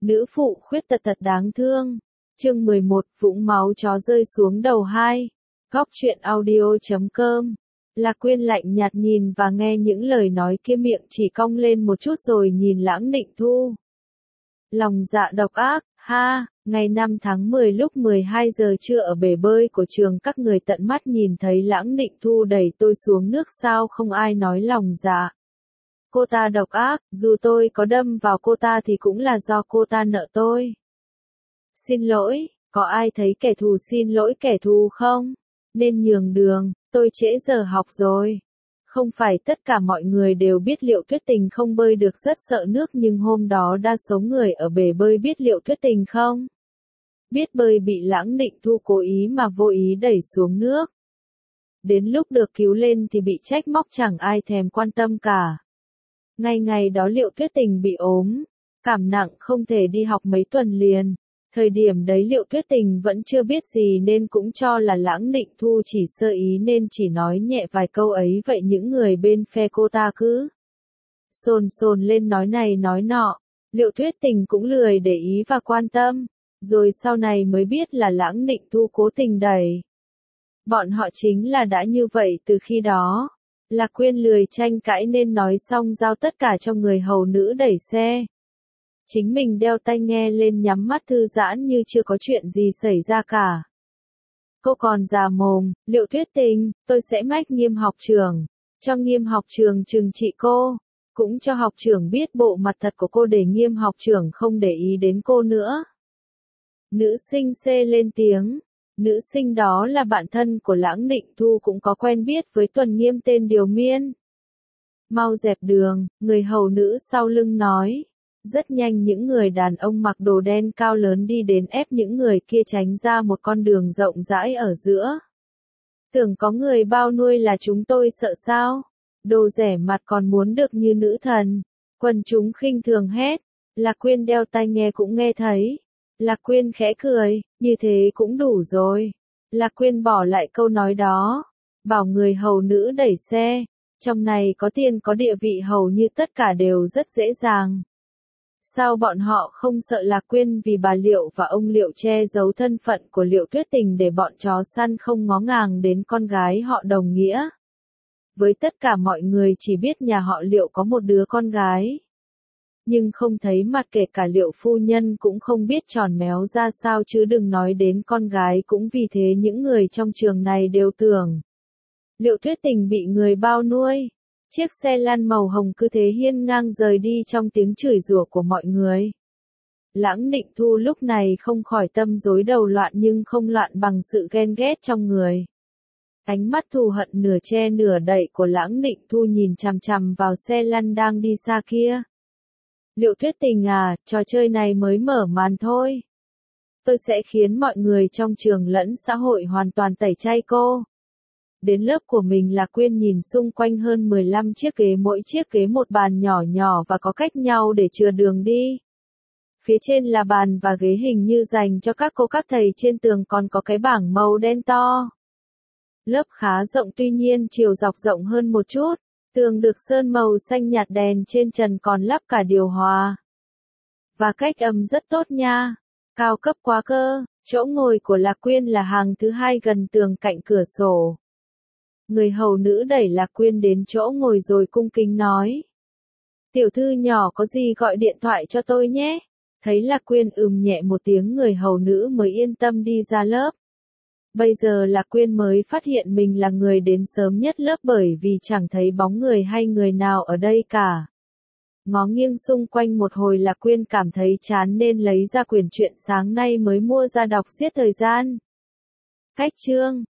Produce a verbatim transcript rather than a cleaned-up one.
Nữ phụ khuyết tật thật đáng thương. Chương mười một, vũng máu chó rơi xuống đầu hai. Góc truyện audio chấm com. Lạc Quyên lạnh nhạt nhìn và nghe những lời nói kia, miệng chỉ cong lên một chút rồi nhìn Lãng Nịnh Thu. Lòng dạ độc ác, ha, ngày năm tháng mười lúc mười hai giờ trưa ở bể bơi của trường các người tận mắt nhìn thấy Lãng Nịnh Thu đẩy tôi xuống nước, sao không ai nói lòng dạ. Cô ta độc ác, dù tôi có đâm vào cô ta thì cũng là do cô ta nợ tôi. Xin lỗi, có ai thấy kẻ thù xin lỗi kẻ thù không? Nên nhường đường, tôi trễ giờ học rồi. Không phải tất cả mọi người đều biết Liệu Tuyết Tình không bơi được, rất sợ nước, nhưng hôm đó đa số người ở bể bơi biết Liệu Tuyết Tình không biết bơi bị Lãng Nịnh Thu cố ý mà vô ý đẩy xuống nước. Đến lúc được cứu lên thì bị trách móc, chẳng ai thèm quan tâm cả. Ngay ngày đó Liệu Tuyết Tình bị ốm, cảm nặng không thể đi học mấy tuần liền. Thời điểm đấy Liệu Tuyết Tình vẫn chưa biết gì nên cũng cho là Lãng Nịnh Thu chỉ sơ ý nên chỉ nói nhẹ vài câu ấy, vậy những người bên phe cô ta cứ sồn sồn lên nói này nói nọ. Liệu Tuyết Tình cũng lười để ý và quan tâm, rồi sau này mới biết là Lãng Nịnh Thu cố tình đẩy. Bọn họ chính là đã như vậy từ khi đó. Lạc Quyên lười tranh cãi nên nói xong giao tất cả cho người hầu nữ đẩy xe. Chính mình đeo tai nghe lên, nhắm mắt thư giãn như chưa có chuyện gì xảy ra cả. Cô còn già mồm, Liệu Tuyết Tình, tôi sẽ mách Nghiêm học trưởng, cho Nghiêm học trưởng trừng trị cô, cũng cho học trưởng biết bộ mặt thật của cô để Nghiêm học trưởng không để ý đến cô nữa. Nữ sinh C lên tiếng. Nữ sinh đó là bạn thân của Lãng Nịnh Thu, cũng có quen biết với Tuần Nghiêm tên Điều Miên. Mau dẹp đường, người hầu nữ sau lưng nói. Rất nhanh những người đàn ông mặc đồ đen cao lớn đi đến ép những người kia tránh ra một con đường rộng rãi ở giữa. Tưởng có người bao nuôi là chúng tôi sợ sao? Đồ rẻ mặt còn muốn được như nữ thần. Quần chúng khinh thường hét. Lạc Quyên đeo tai nghe cũng nghe thấy. Lạc Quyên khẽ cười, như thế cũng đủ rồi. Lạc Quyên bỏ lại câu nói đó, bảo người hầu nữ đẩy xe. Trong này có tiền có địa vị hầu như tất cả đều rất dễ dàng. Sao bọn họ không sợ Lạc Quyên vì bà Liệu và ông Liệu che giấu thân phận của Liệu Tuyết Tình để bọn chó săn không ngó ngàng đến con gái họ đồng nghĩa? Với tất cả mọi người chỉ biết nhà họ Liệu có một đứa con gái, nhưng không thấy mặt, kể cả Liệu phu nhân cũng không biết tròn méo ra sao, chứ đừng nói đến con gái. Cũng vì thế những người trong trường này đều tưởng Liệu Tuyết Tình bị người bao nuôi. Chiếc xe lăn màu hồng cứ thế hiên ngang rời đi trong tiếng chửi rủa của mọi người. Lãng Nịnh Thu lúc này không khỏi tâm rối đầu loạn, nhưng không loạn bằng sự ghen ghét trong người. Ánh mắt thù hận nửa che nửa đậy của Lãng Nịnh Thu nhìn chằm chằm vào xe lăn đang đi xa kia. Liệu Tuyết Tình à, trò chơi này mới mở màn thôi. Tôi sẽ khiến mọi người trong trường lẫn xã hội hoàn toàn tẩy chay cô. Đến lớp của mình, Lạc Quyên nhìn xung quanh hơn mười lăm chiếc ghế, mỗi chiếc ghế một bàn nhỏ nhỏ và có cách nhau để chừa đường đi. Phía trên là bàn và ghế hình như dành cho các cô các thầy, trên tường còn có cái bảng màu đen to. Lớp khá rộng, tuy nhiên chiều dọc rộng hơn một chút. Tường được sơn màu xanh nhạt, đèn trên trần còn lắp cả điều hòa. Và cách âm rất tốt nha. Cao cấp quá cơ. Chỗ ngồi của Lạc Quyên là hàng thứ hai gần tường cạnh cửa sổ. Người hầu nữ đẩy Lạc Quyên đến chỗ ngồi rồi cung kính nói. Tiểu thư nhỏ có gì gọi điện thoại cho tôi nhé. Thấy Lạc Quyên ừm nhẹ một tiếng, người hầu nữ mới yên tâm đi ra lớp. Bây giờ Lạc Quyên mới phát hiện mình là người đến sớm nhất lớp, bởi vì chẳng thấy bóng người hay người nào ở đây cả. Ngó nghiêng xung quanh một hồi, Lạc Quyên cảm thấy chán nên lấy ra quyển truyện sáng nay mới mua ra đọc giết thời gian. Cách chương